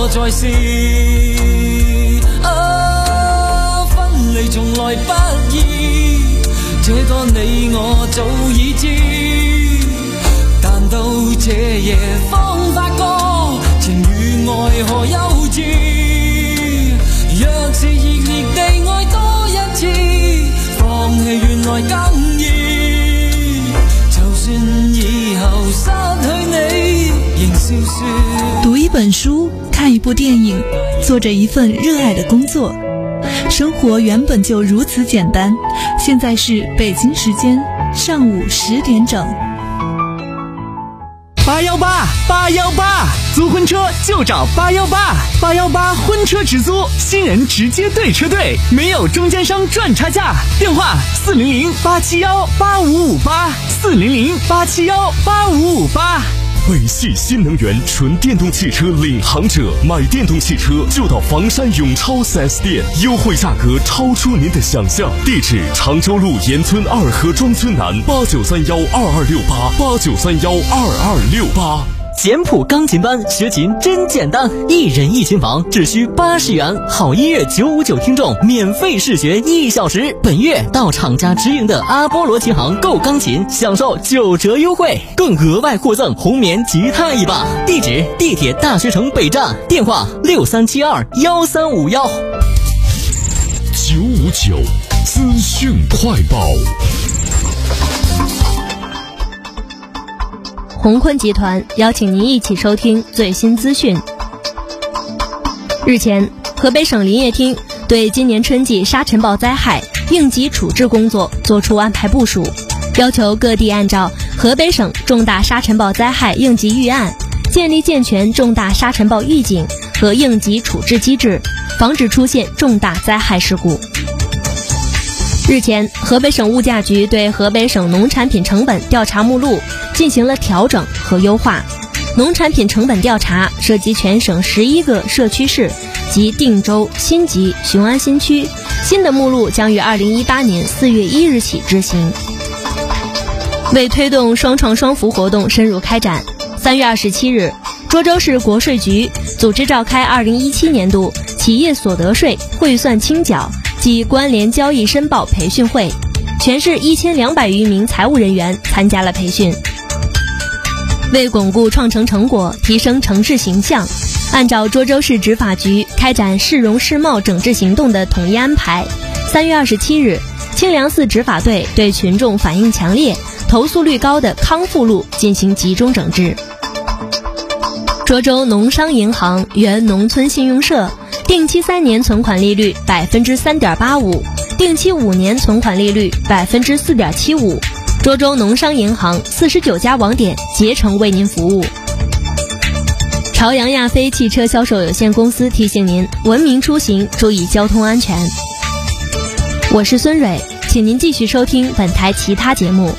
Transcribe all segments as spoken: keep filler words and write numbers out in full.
我在试。啊，分離從來不易，這個你我早已知。但到這夜方發覺，情與愛何幼稚。若是熱烈地愛多一次，放棄原來更易。就算以後失去你，仍笑說。 讀一本書，看一部電影，做着一份熱愛的工作。生活原本就如此簡單。現在是北京時間上午十點整。 八幺八八幺八，租婚車就找八幺八，八幺八婚車直租，新人直接對車隊，沒有中間商賺差價。電話四零零八七幺八五五八，四零零八七幺八五五八。 北汽新能源纯电动汽车领航者，买电动汽车就到房山永超 四 S 店，优惠价格超出您的想象。地址：常州路沿村二河庄村南，八九三幺二二六八，八九三幺二二六八。 简谱钢琴班学琴真简单，一人一琴房只需八十元，好音乐九五九听众免费试学一小时。本月到厂家直营的阿波罗琴行购钢琴，享受九折优惠，更额外获赠红棉吉他一把。地址：地铁大学城北站，电话六三七二幺三五幺。 九五九资讯快报。 宏坤集团邀请您一起收听最新资讯。日前，河北省林业厅对今年春季沙尘暴灾害应急处置工作作出安排部署，要求各地按照河北省重大沙尘暴灾害应急预案，建立健全重大沙尘暴预警和应急处置机制，防止出现重大灾害事故。日前，河北省物价局对河北省农产品成本调查目录进行了调整和优化。农产品成本调查涉及全省十一个社区市及定州、新集、雄安新区，新的目录将于二零一八年四月一日起执行。为推动双创双扶活动深入开展，三月二十七日，涿州市国税局组织召开二零一七年度企业所得税汇算清缴及关联交易申报培训会，全市一千两百余名财务人员参加了培训。为巩固创城成果，提升城市形象，按照涿州市执法局开展市容市貌整治行动的统一安排，三月二十七日，清凉寺执法队对群众反映强烈、投诉率高的康复路进行集中整治。涿州农商银行原农村信用社定期三年存款利率百分之三点八五，定期五年存款利率百分之四点七五。涿州农商银行四十九家网点竭诚为您服务。朝阳亚飞汽车销售有限公司提醒您：文明出行，注意交通安全。我是孙蕊，请您继续收听本台其他节目。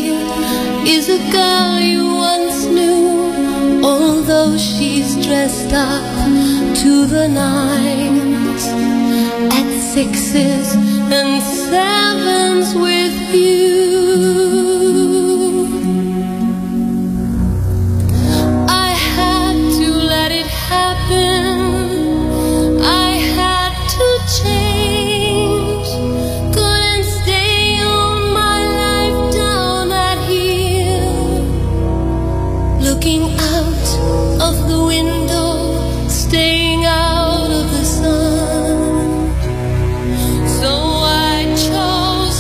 Dressed up to the nines, at sixes and sevens with you. I had to let it happen, I had to change, couldn't stay on my life down at here, looking out of the window, staying out of the sun. So I chose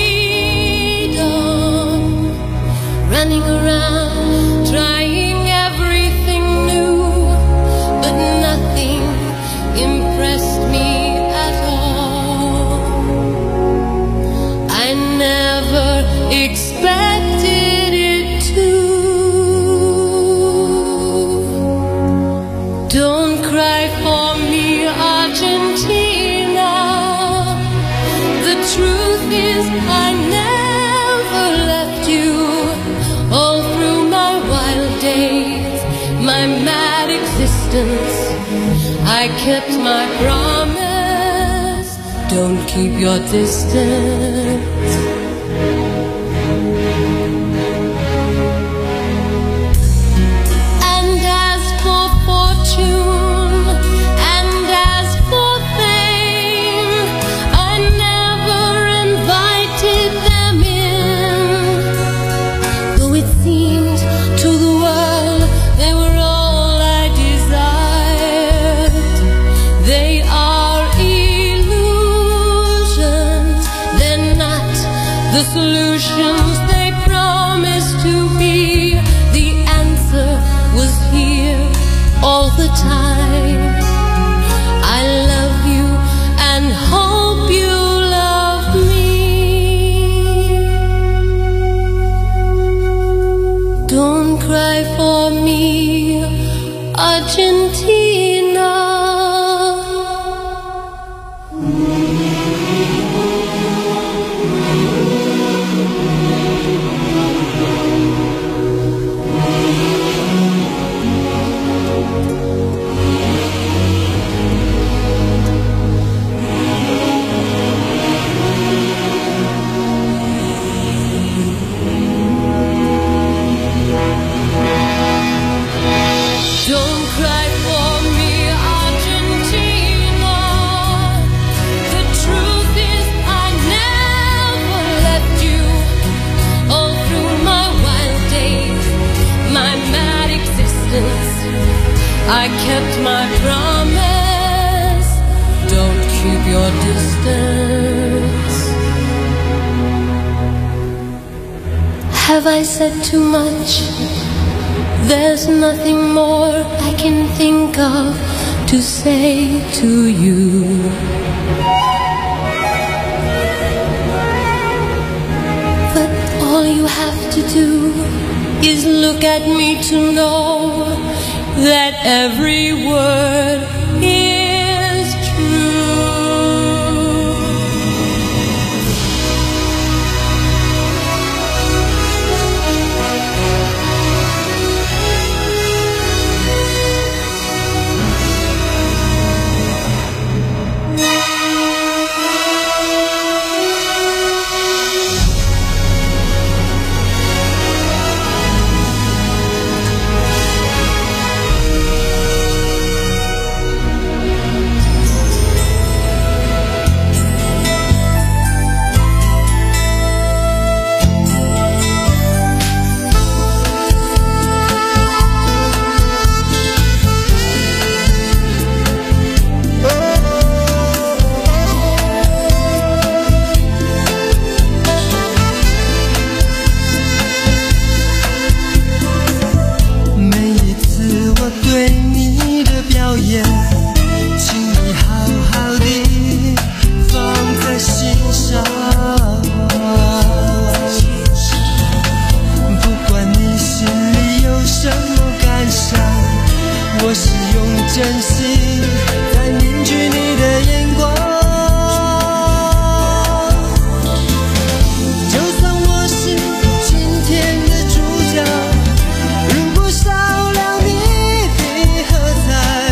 freedom, running around, trying everything new, but nothing impressed me at all. I never expected it to. Don't cry for me, Argentina. The truth is I never left you. All through my wild days, my mad existence, I kept my promise. Don't keep your distance. And as for fortune, and as for fame, I never invited them in, though it seemed to the world they were all I desired. They are illusions, they're not the solutions they promised to be. The answer was here all the time. I love you and hope you love me. Don't cry for me, Argentina. Don't cry for me, Argentina. The truth is I never left you. All through my wild days, my mad existence, I kept my promise. Don't keep your distance. Have I said too much? There's nothing more I can think of to say to you. But all you have to do is look at me to know that every word is true. 在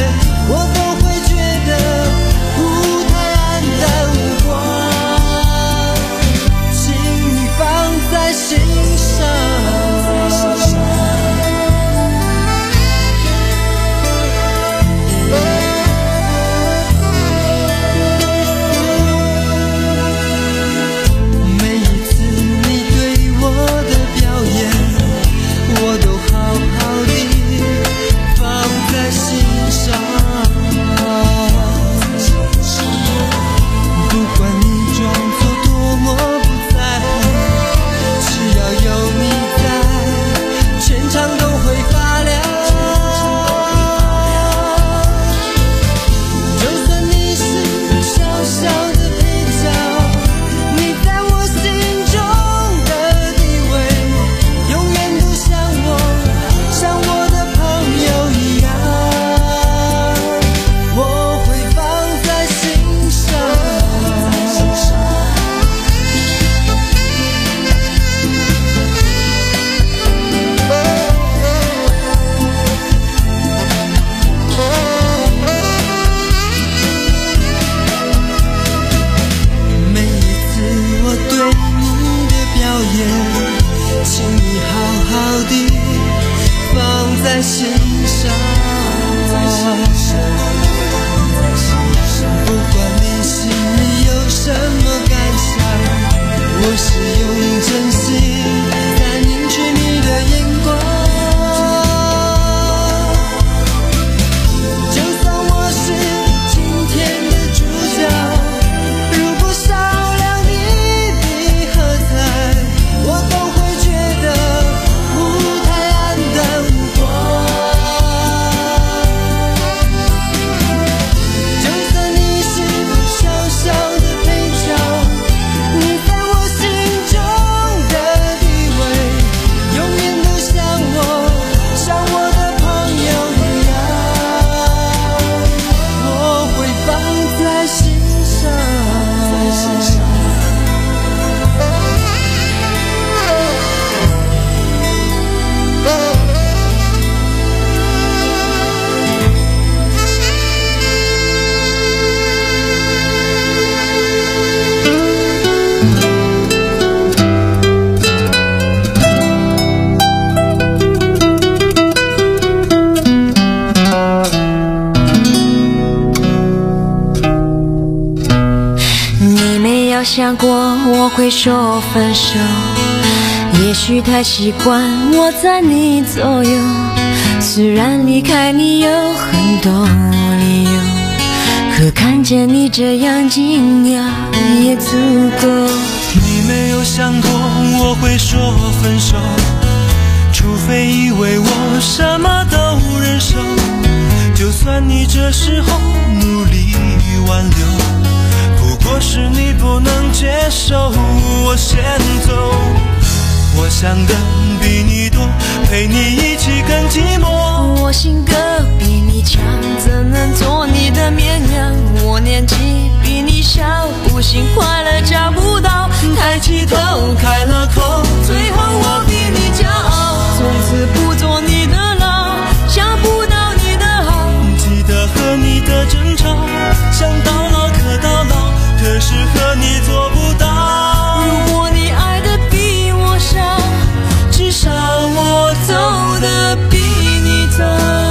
有想过我会说分手，也许太习惯我在你左右，虽然离开你有很多理由，可看见你这样惊讶也足够。 你没有想过我会说分手，除非以为我什么都忍受，就算你这时候努力挽留，不过是你不能接受我先走。我想的比你多，陪你一起更寂寞， 我性格比你强，怎能做你的绵羊？我年纪比你小，不信快乐找不到，抬起头开了口，最后我比你骄傲，从此不做你的牢，想不到你的好， 记得和你的争吵，想到老可到老，可是和你做不到。 如果你爱的比我少，至少我走的比你早。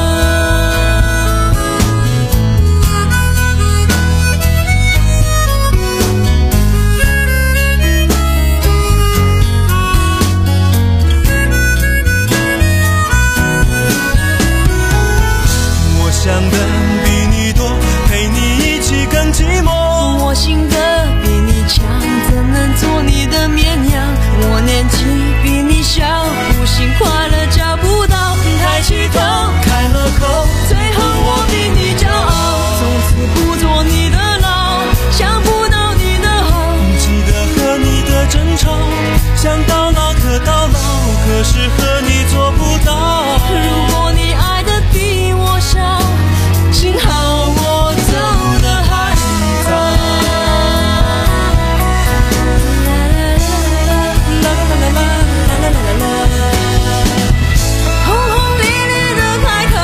想的比你多，陪你一起更寂寞， 我性格比你强，怎能做你的绵羊？我年纪比你小，不信快乐找不到，抬起头开了口，最后我比你骄傲，从此不做你的牢，想不到你的好， 记得和你的争吵，想到老可到老，可是和你做不到。 如果你爱的比我少，幸好我走得还早。轰轰烈烈的开口，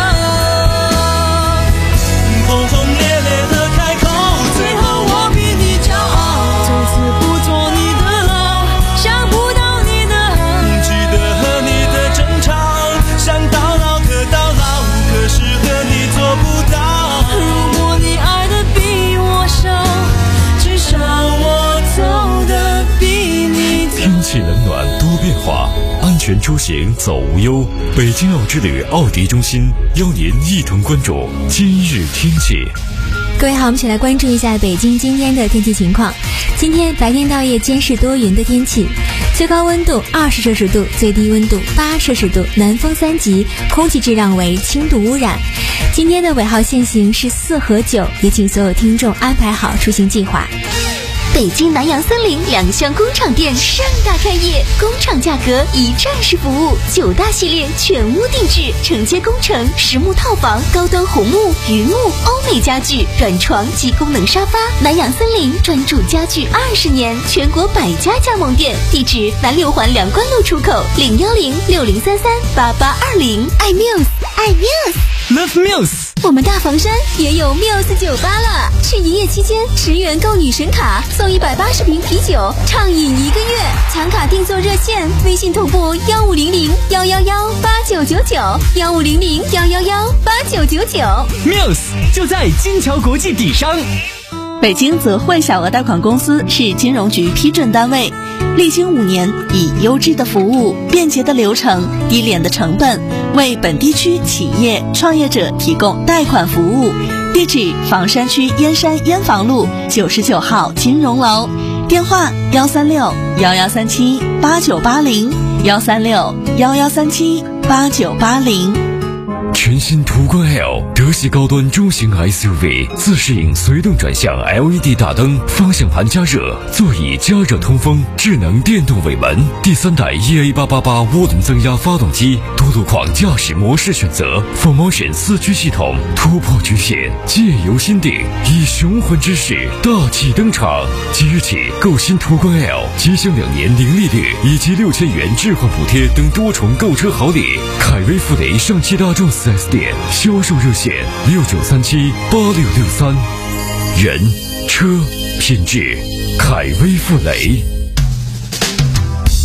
轰轰烈烈的开口， 最后我比你骄傲，从此不做你的牢，想不到你的好， 记得和你的争吵，想到老可到老，可是和你做不到。 如果你爱的比我少，至少我走的比你早。 天气冷暖多变化，安全出行走无忧。北京奥之旅奥迪中心邀您一同关注今日天气。 各位好，我们一起来关注一下北京今天的天气情况。今天白天到夜间是多云的天气，最高温度二十摄氏度，最低温度八摄氏度，南风三级，空气质量为轻度污染。今天的尾号限行是四和九，也请所有听众安排好出行计划。 北京南洋森林两厢工厂店盛大开业，工厂价格一站式服务，九大系列全屋定制，承接工程、实木套房、高端红木、榆木、欧美家具、软床及功能沙发。南洋森林专注家具二十年，全国百家加盟店，地址南六环两关路出口，零幺零六零三三八八二零。爱 Muse， 爱 Muse，Love Muse。 我们大房山也有 Muse 酒吧了，去营业期间十元购女神卡送一百八十瓶啤酒，畅饮一个月。抢卡订座热线：微信同步幺五零零幺幺幺八九九九，幺五零零幺幺幺八九九九。 Muse 就在金桥国际底商。 北京泽汇小额贷款公司是金融局批准单位，历经五年，以优质的服务、便捷的流程、低廉的成本，为本地区企业创业者提供贷款服务。地址：房山区燕山燕房路九十九号金融楼，电话：幺三六幺幺三七八九八零，幺三六幺幺三七八九八零。 全新途观 L 德系高端中型 S U V， 自适应随动转向 L E D 大灯，方向盘加热，座椅加热通风，智能电动尾门，第三代 E A 八八八涡轮增压发动机，多路况驾驶模式选择 ，Four Motion 四驱系统，突破局限，借由心定，以雄浑之势大气登场。即日起购新途观 L， 即享两年零利率以及六千元置换补贴等多重购车好礼。凯威富雷上汽大众四 S 店销售热线六九三七八六六三，人车品质，凯威富雷。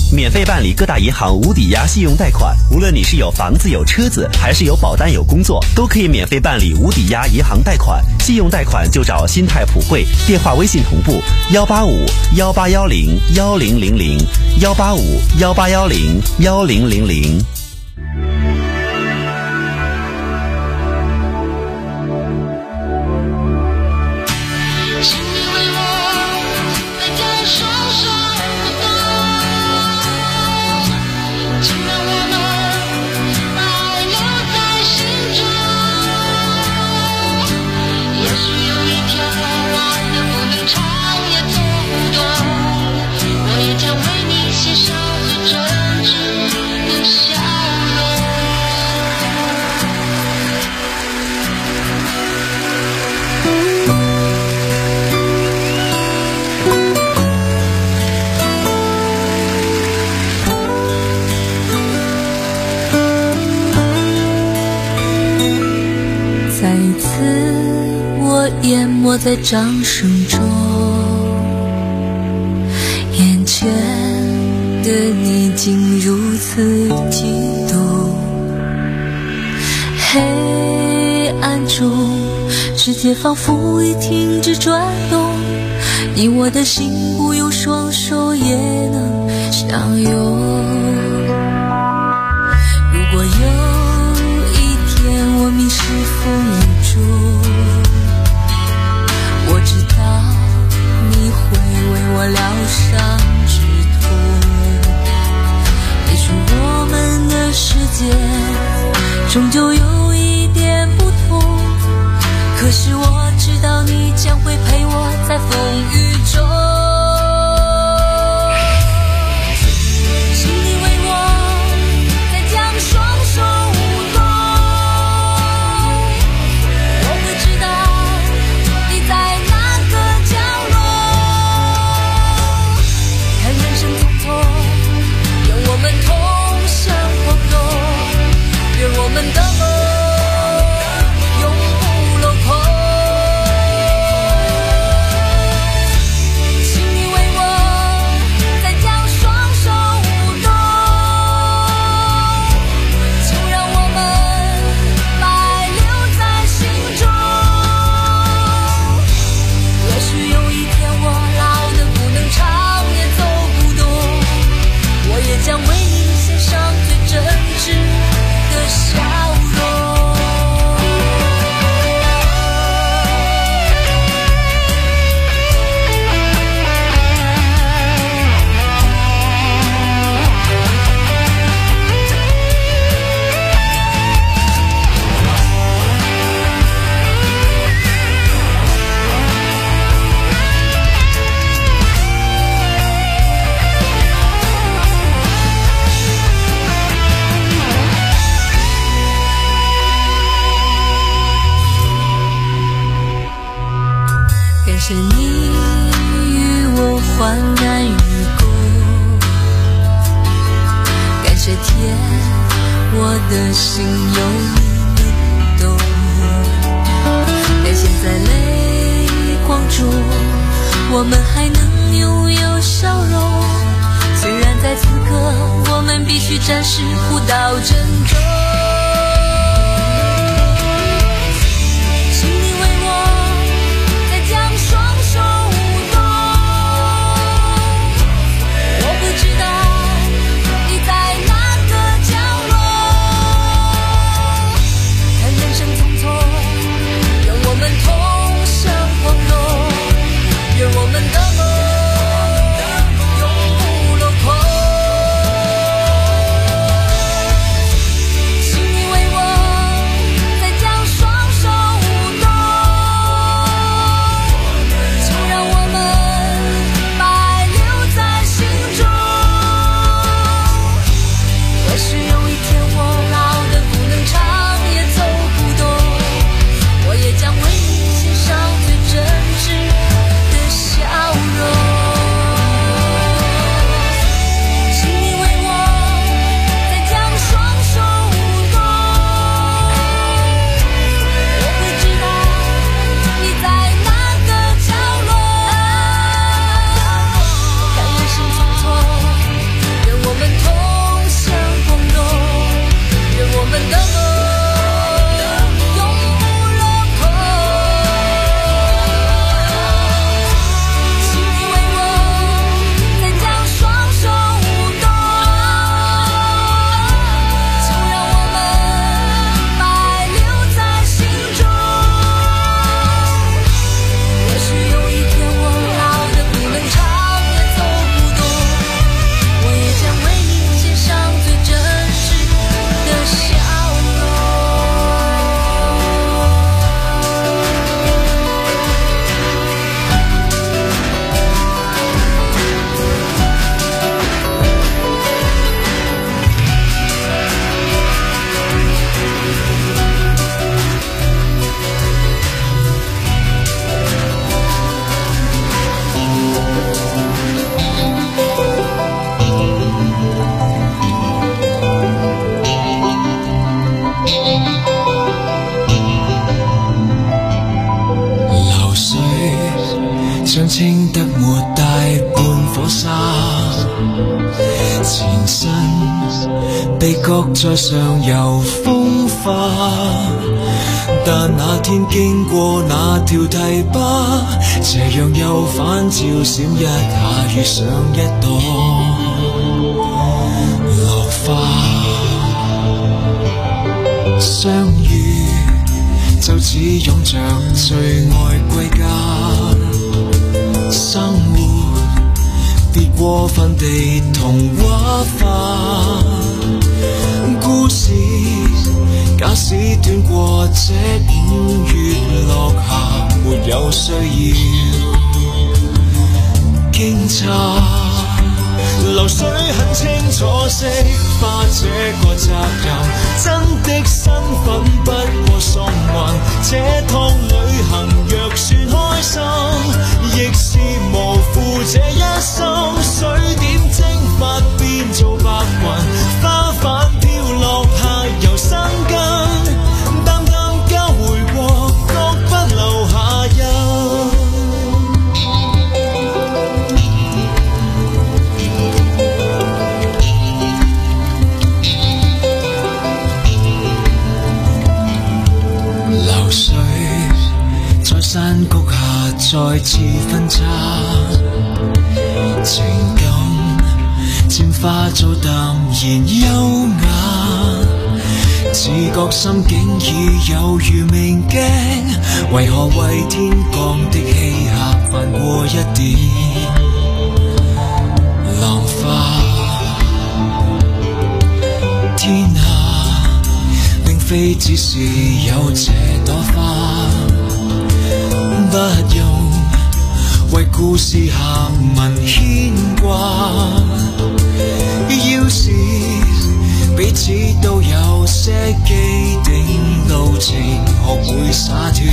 免费办理各大银行无抵押信用贷款。无论你是有房子有车子，还是有保单有工作，都可以免费办理无抵押银行贷款。信用贷款就找新泰普惠，电话微信同步幺八五幺八幺零幺零零零幺八五幺八幺零幺零零零。 淹没在掌声中，眼前的你竟如此激动。黑暗中，世界仿佛已停止转动，你我的心不用双手也能相拥。如果有一天我迷失风雨中，我知道你会为我疗伤止痛，也许我们的世界终究有一点不同，可是我知道你将会陪我在风雨中。请你为我再将双手舞动，我会知道你在哪个角落。看人生匆匆，愿我们同向黄东，愿我们的梦永不落空。请你为我再将双手舞动，就让我们埋留在心中。也许有一天我老得不能唱也走不动，我也将为你献上最真挚的笑容。感谢你与我患难与共，感谢天，我的心有你能懂。感谢在泪光中，我们还能拥有笑容。虽然在此刻，我们必须暂时互道珍重。请你为我再将双手舞动，我不知道你在哪个角落。看人生匆匆，愿我们同向黄东，愿我们的梦永不落空。 像稱得沒大半火沙，前身被擱在上游風化，但那天經過那條堤壩，斜陽又反照閃一下，遇上一朵落花，相遇就似擁着最愛歸家，生活別過分地童話化，故事假使短過這五月落霞，沒有需要驚詫，流水很清楚釋化這個責任，真的身份不過送運，這趟旅行若算開心，亦是無負這一生，水點蒸發變做白雲，花瓣飄落下又生根，淡淡交回過，各不留下印。流水在山谷下再次分岔，情感漸化做淡然優雅，自覺心境已有如明鏡，為何為天降的欺客犯過一點浪花？天下並非只是有這朵花，不用為故事下文牽掛，要是彼此都有些既定路程，學會灑脫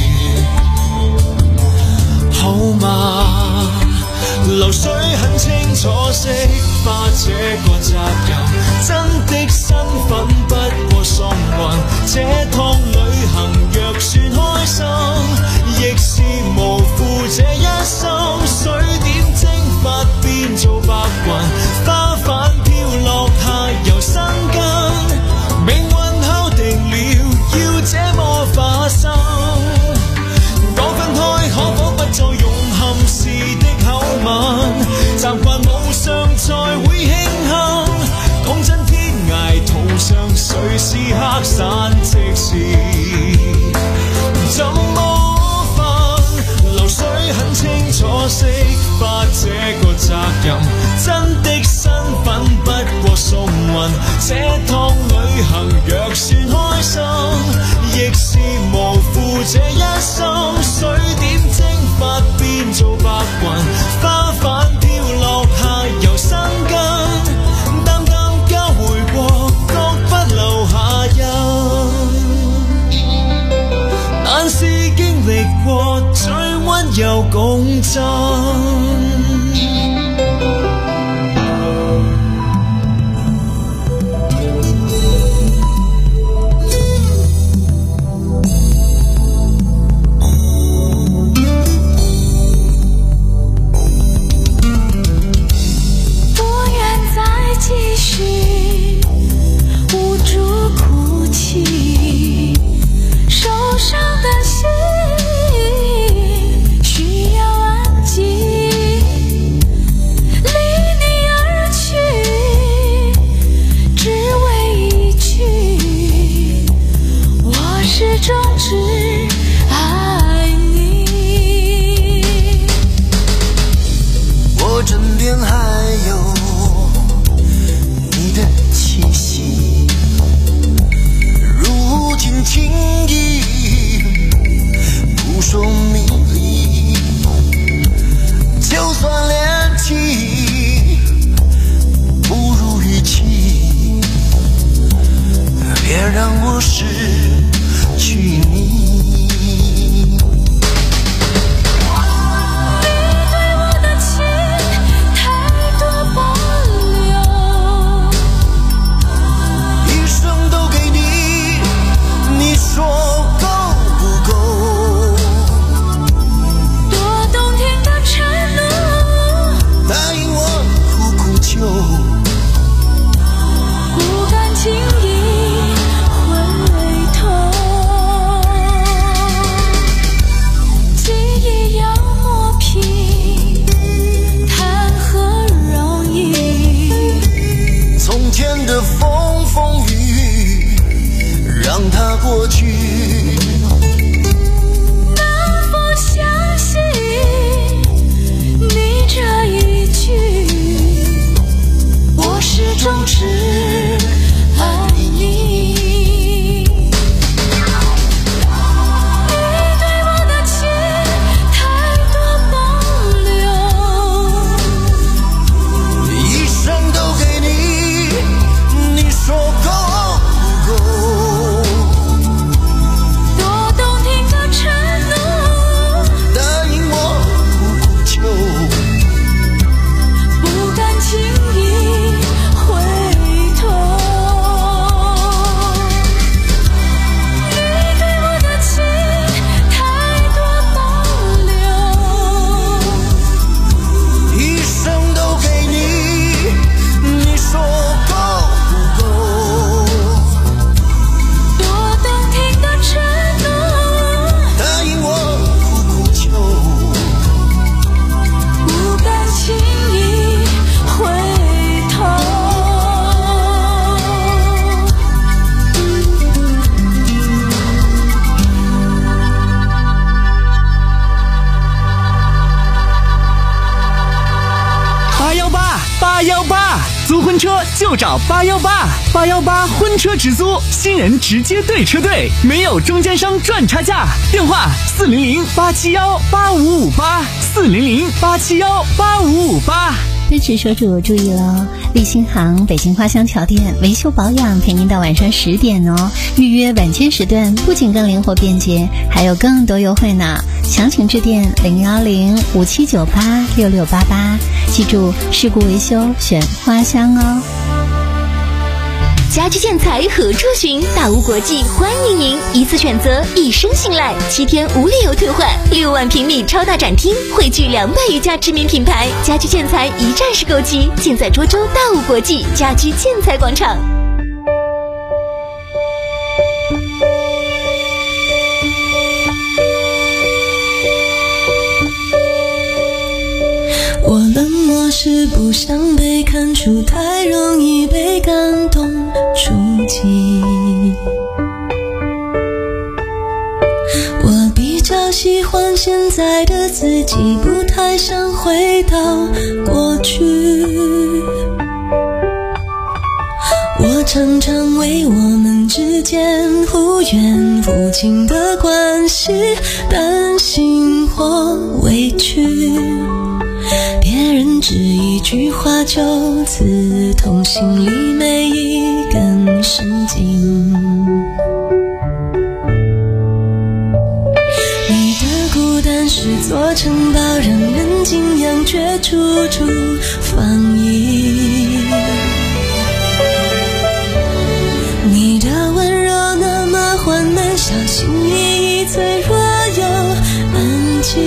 好嗎？流水很清楚釋化這個責任，真的身份不過送運，這趟旅行若算開心，亦是無負這一生，水點蒸發變做白雲，花瓣飄落下又生根，命運敲定了要這麼發生，講分開可否不再用憾事的口吻，習慣無常才會慶幸，講真天涯途上誰是黑傘，即使怎麼分，流水很清楚釋化這個責任，真的身份不過送運，這趟旅行若算開心，亦是無負這一生，水點蒸發變做白雲，花瓣飄落下又生根，淡淡交回過，各不留下印，但是經歷過最溫柔共振。 受伤的心需要安静。 租婚车就找八幺八，八幺八婚车直租，新人直接对车队，没有中间商赚差价。电话四零零八七幺八五五八，四零零八七幺八五五八。 支持车主注意喽！立新行北京花乡桥店维修保养陪您到晚上十点哦。预约晚间时段不仅更灵活便捷，还有更多优惠呢。详情致电零幺零五七九八六六八八，记住事故维修选花乡哦。 家居建材何处寻？大屋国际欢迎您，一次选择，一生信赖，七天无理由退换，六万平米超大展厅，汇聚两百余家知名品牌，家居建材一站式购齐，尽在涿州大屋国际家居建材广场。 我冷漠是不想被看出，太容易被感动触及。我比较喜欢现在的自己，不太想回到过去。我常常为我们之间忽远忽近的关系担心或委屈，别人只一句话就刺痛心里每一根神经。你的孤单是座城堡，让人敬仰却处处防疫。你的温柔那么缓慢，小心翼翼，脆弱又安静。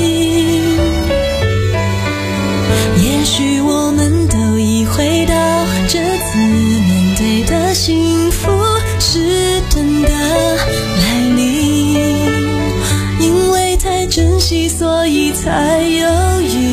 也许我们都已回到这次面对的幸福是真的来临，因为太珍惜所以才犹豫，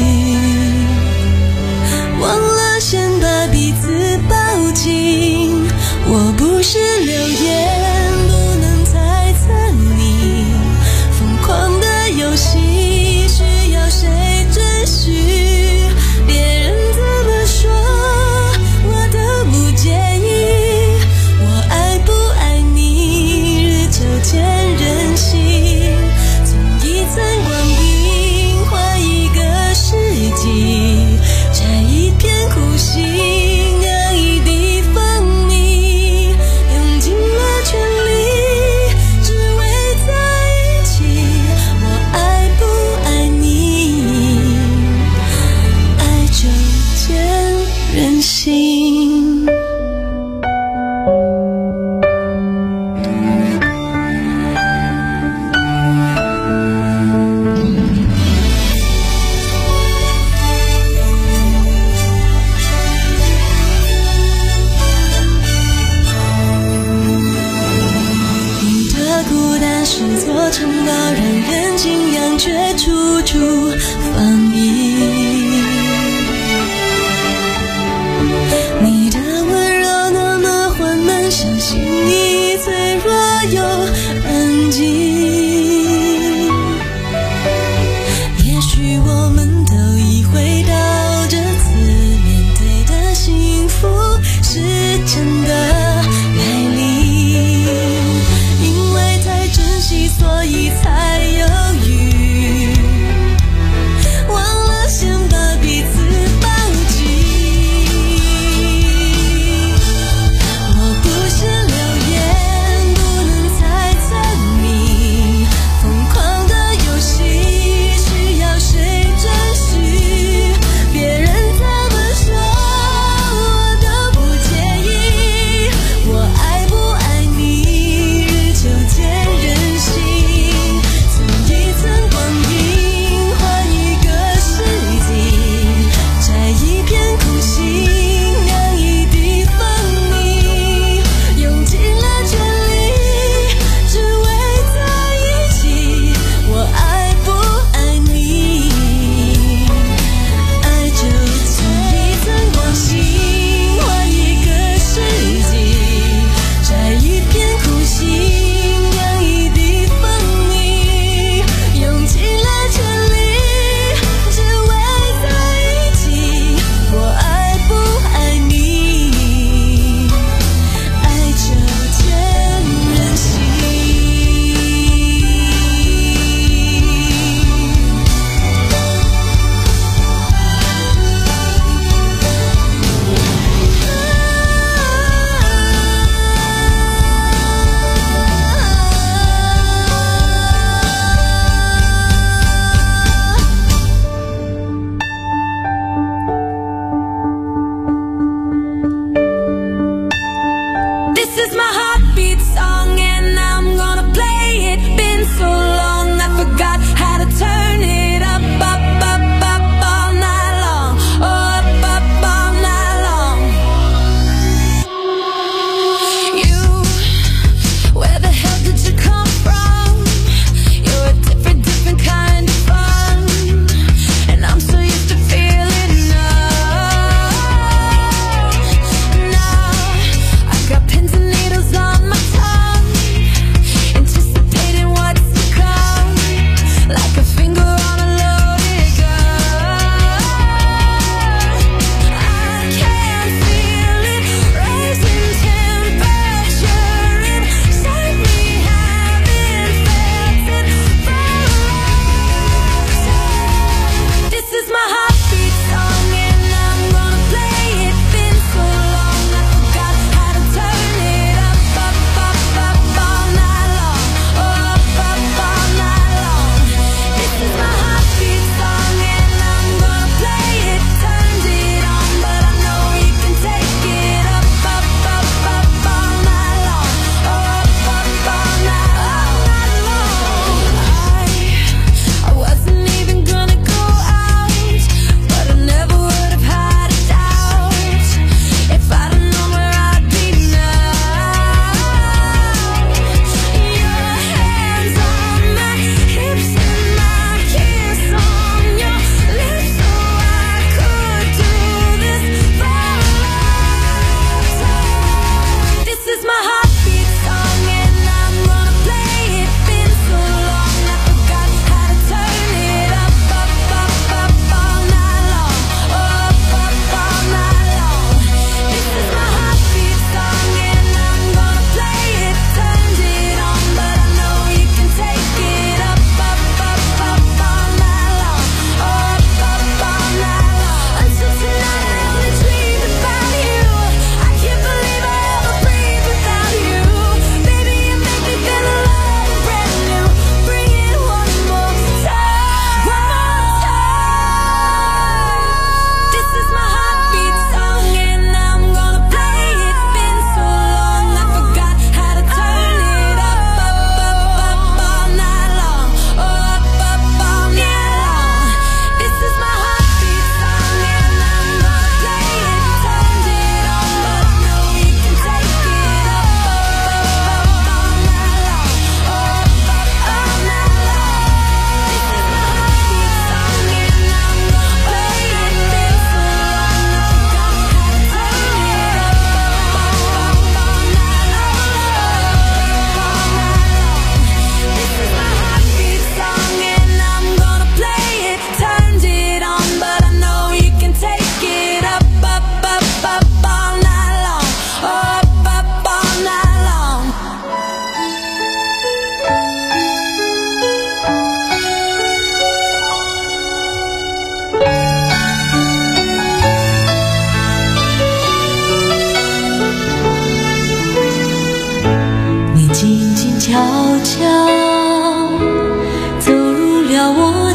忘了先把彼此抱紧。我不是流言，不能猜测你疯狂的游戏需要谁准许，别人怎么说我都不介意，我爱不爱你日久见人心，从一寸光阴换一个世纪，摘一片苦心酿一滴蜂蜜，用尽了全力只为在一起，我爱不爱你爱就见人心。你的孤单是座城堡，让人敬仰却处处防疫。你的温柔那么缓慢，小心翼翼，脆弱又安静。也许我们都已回到这次面对的幸福是真的来临，因为太珍惜所以才犹豫，忘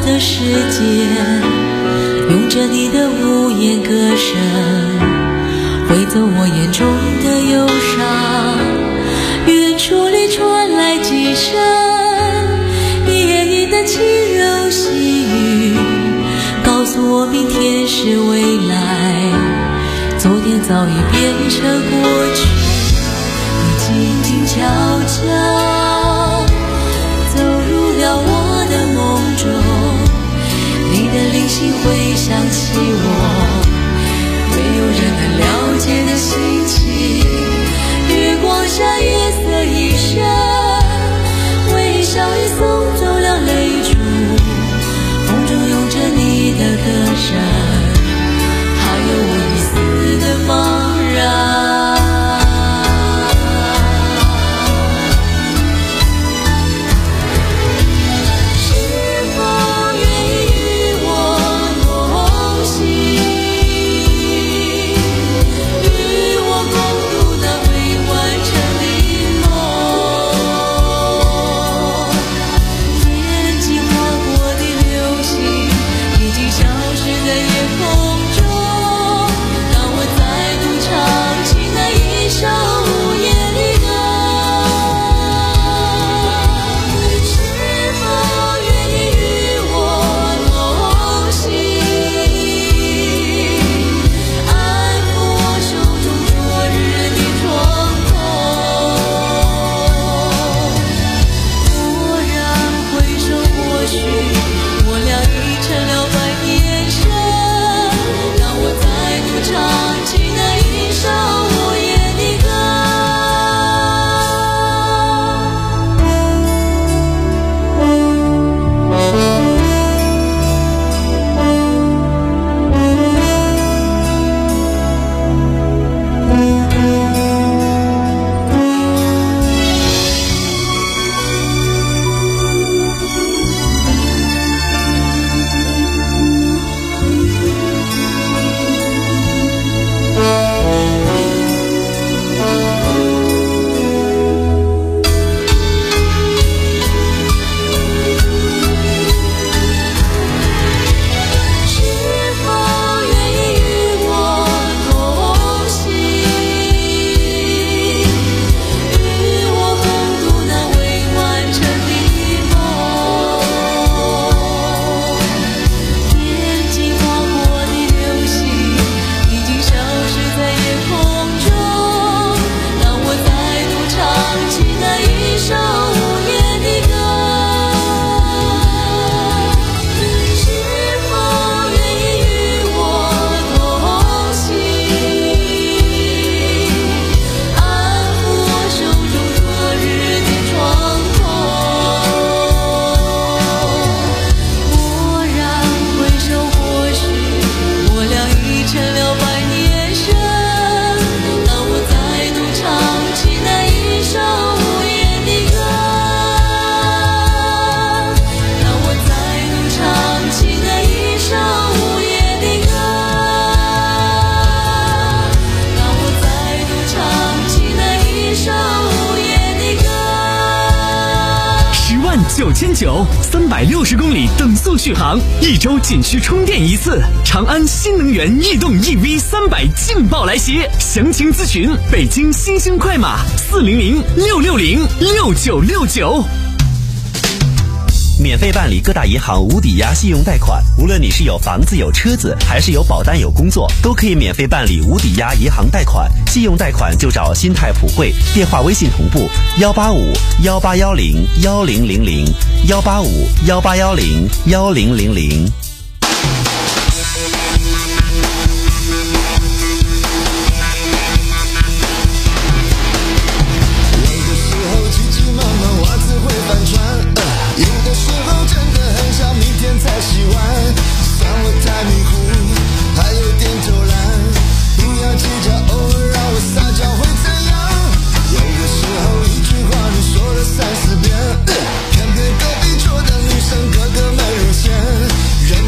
的世界，用着你的无言歌声，挥走我眼中的忧伤。远处里传来几声夜莺的轻柔细语，告诉我明天是未来，昨天早已变成过去。你静静悄悄走入了我的梦中，你的灵性会想起我，没有人能了解的心情。月光下月色一生，微笑里送走了泪珠，风中有着你的歌声，还有我一丝的茫然。 九千九，三百六十公里等速续航，一周仅需充电一次。长安新能源逸动 E V 三百劲爆来袭，详情咨询北京新兴快马四零零六六零六九六九。 免费办理各大银行无抵押信用贷款，无论你是有房子有车子，还是有保单有工作，都可以免费办理无抵押银行贷款。信用贷款就找新泰普惠，电话微信同步幺八五幺八幺零幺零零零幺八五幺八幺零幺零零零。 偏偏隔壁桌的女生个个美如仙，人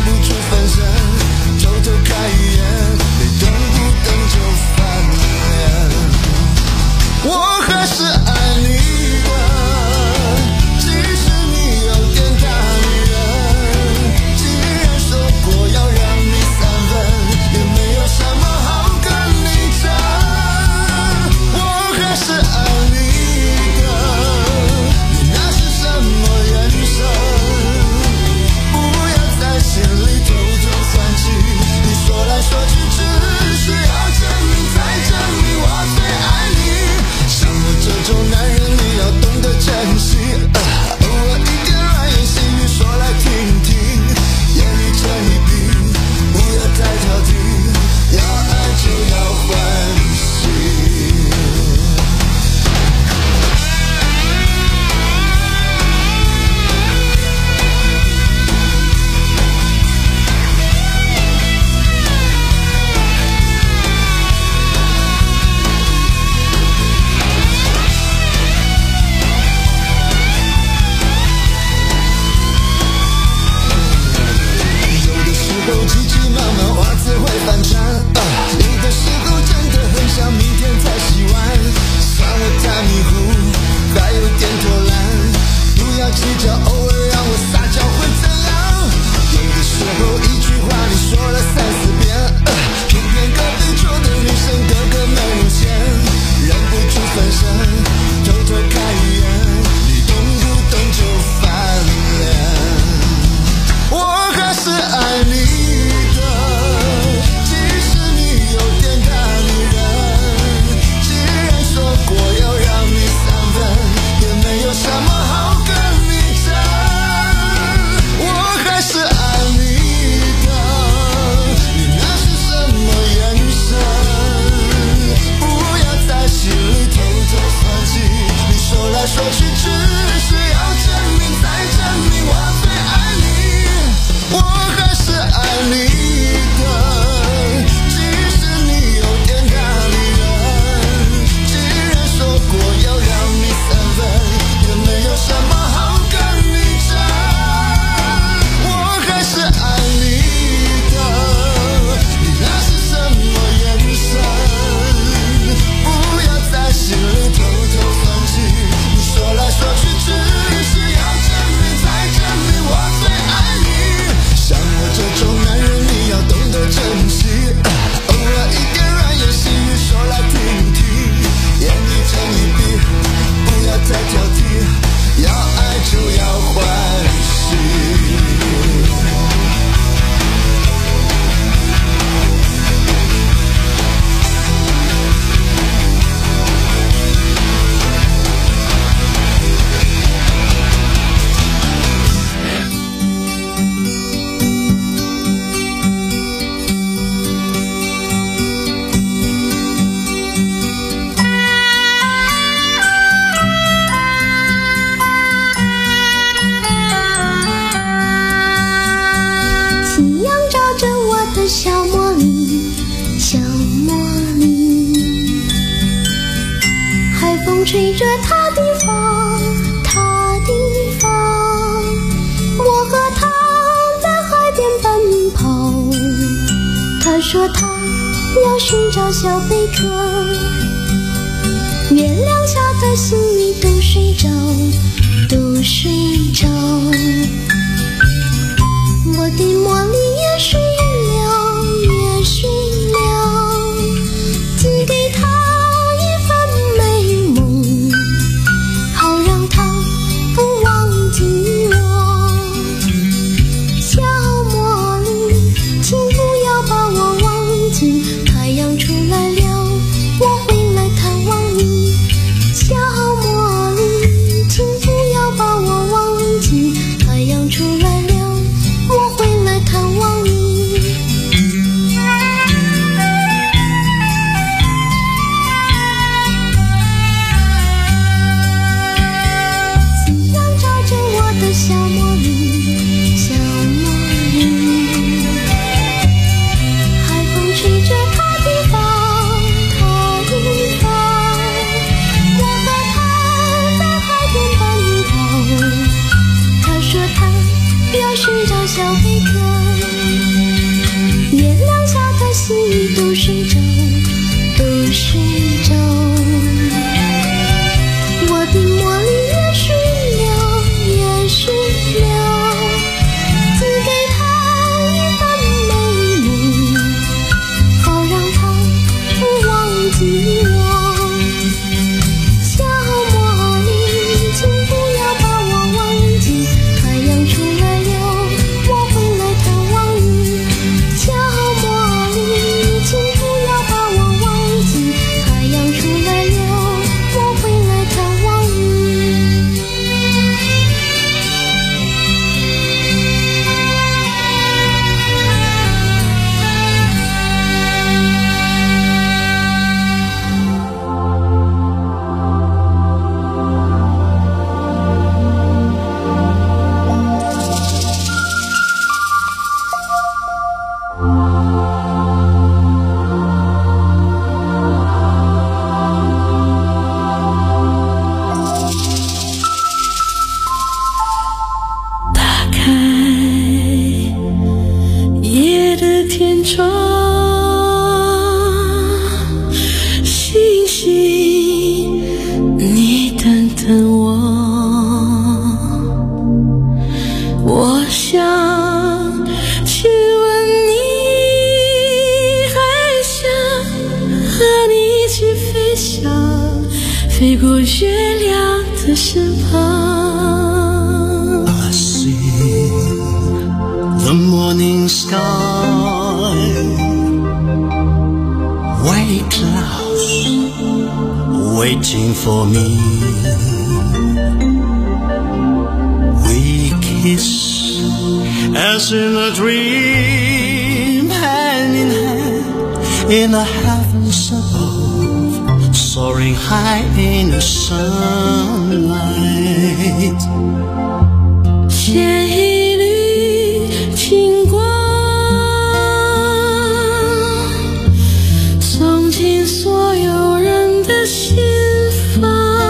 吹着他的风，他的风，我和他在海边奔跑。他说他要寻找小贝壳，月亮下的心里都睡着，都睡着。我的茉莉也睡了，也睡了，寄给他一份美梦，好让他不忘记我。小茉莉，请不要把我忘记，太阳出来了，我会来探望你。小茉莉，请不要把我忘记，太阳出来了，我会来探望你。夕阳照着我的小茉莉，小茉莉，海风吹着她的发，她的发，我和她在海边奔跑。她说她要寻找小贝壳，月亮下的心里都睡着，都睡着。我的茉莉也睡了，也睡了，寄给她一份美梦，好让她不忘记我。小茉莉，请不要把我忘记，太阳出来了，我会来探望你。小茉莉，请不要把我忘记，太阳出来了，我会来探望你。打开夜的天窗，星星，你等等我。我想亲吻你，还想和你一起飞翔，飞过月亮的身旁。 I see the morning sky, white clouds waiting for me. We kiss as in a dream, hand in hand in the heavens above, soaring high in the sunlight. 牵一缕清光，送进所有人的心房。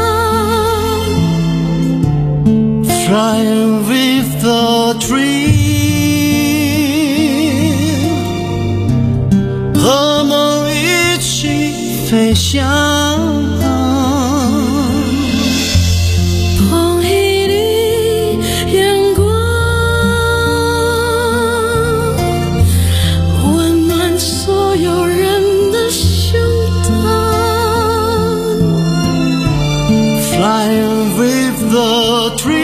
Flying with the dream, 和梦一起飞翔。Flying with the dream,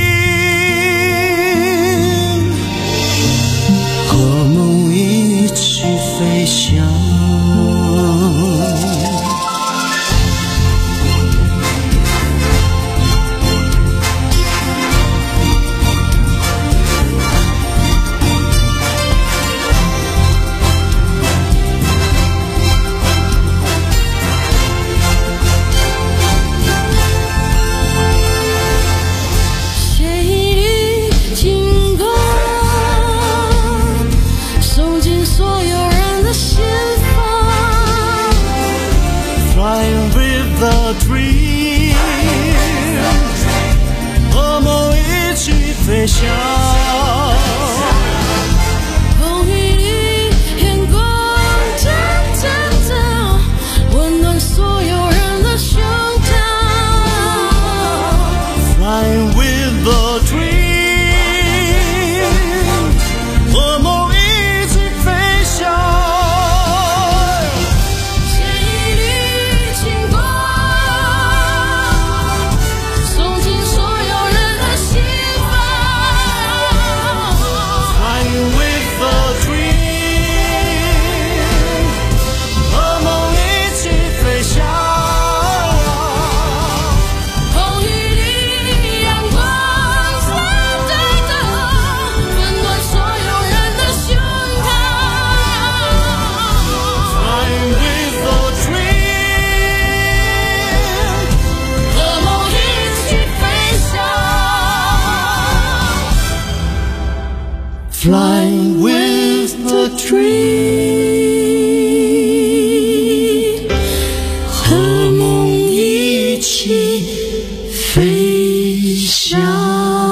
和梦一起飞翔。 flying with the tree， 和梦一起飞翔。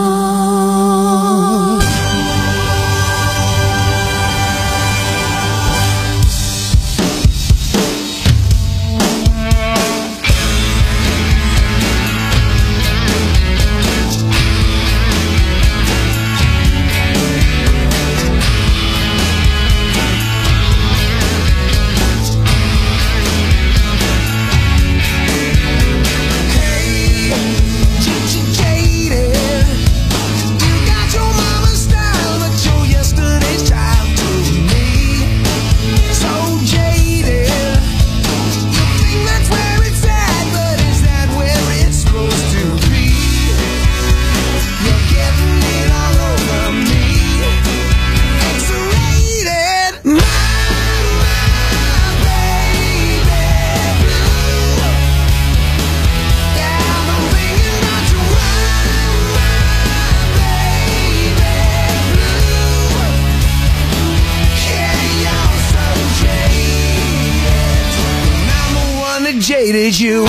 Jaded you.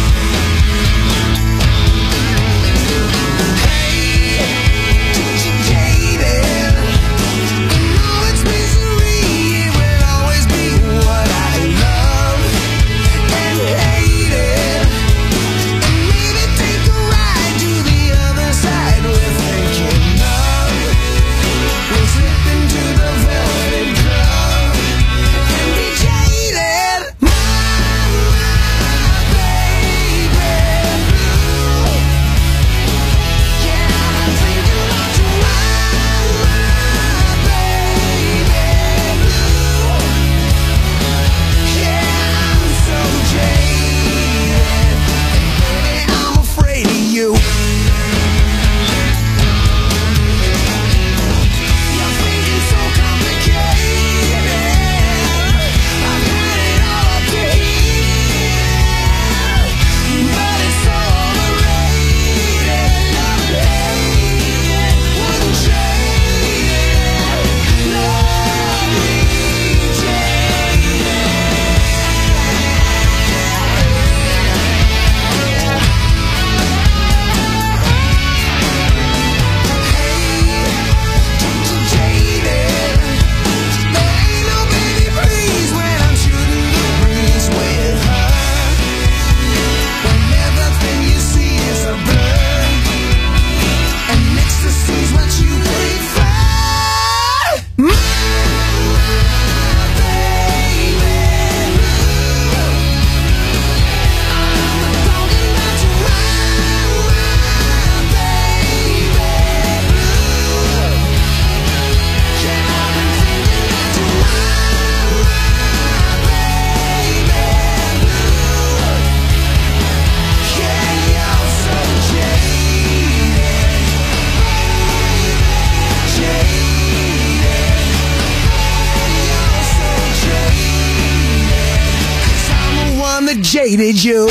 Jaded you.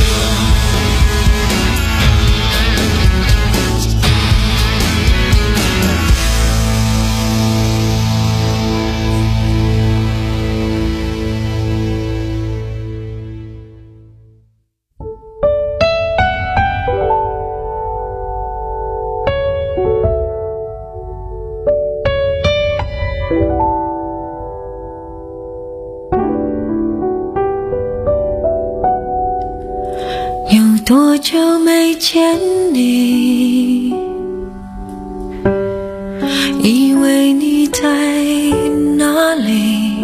多久没见你，以为你在哪里，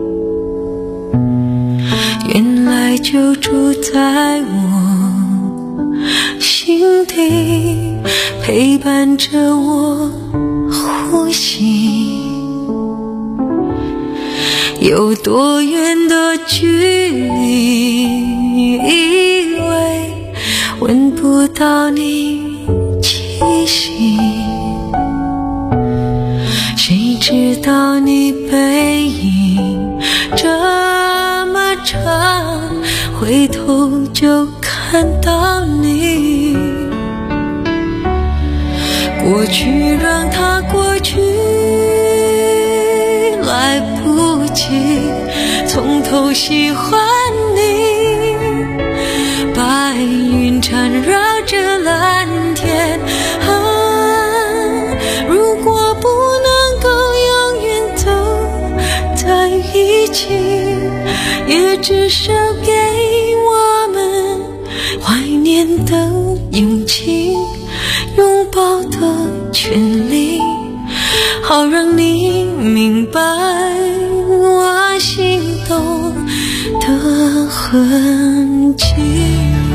原来就住在我心底，陪伴着我呼吸。有多远的距离，以为闻不到你气息，谁知道你背影这么长，回头就看到你。过去让它过去， 起从头喜欢你。白云缠绕着蓝天，啊，如果不能够永远都在一起，也至少给我们怀念的勇气，拥抱的权利，好让你明白我心动的痕迹。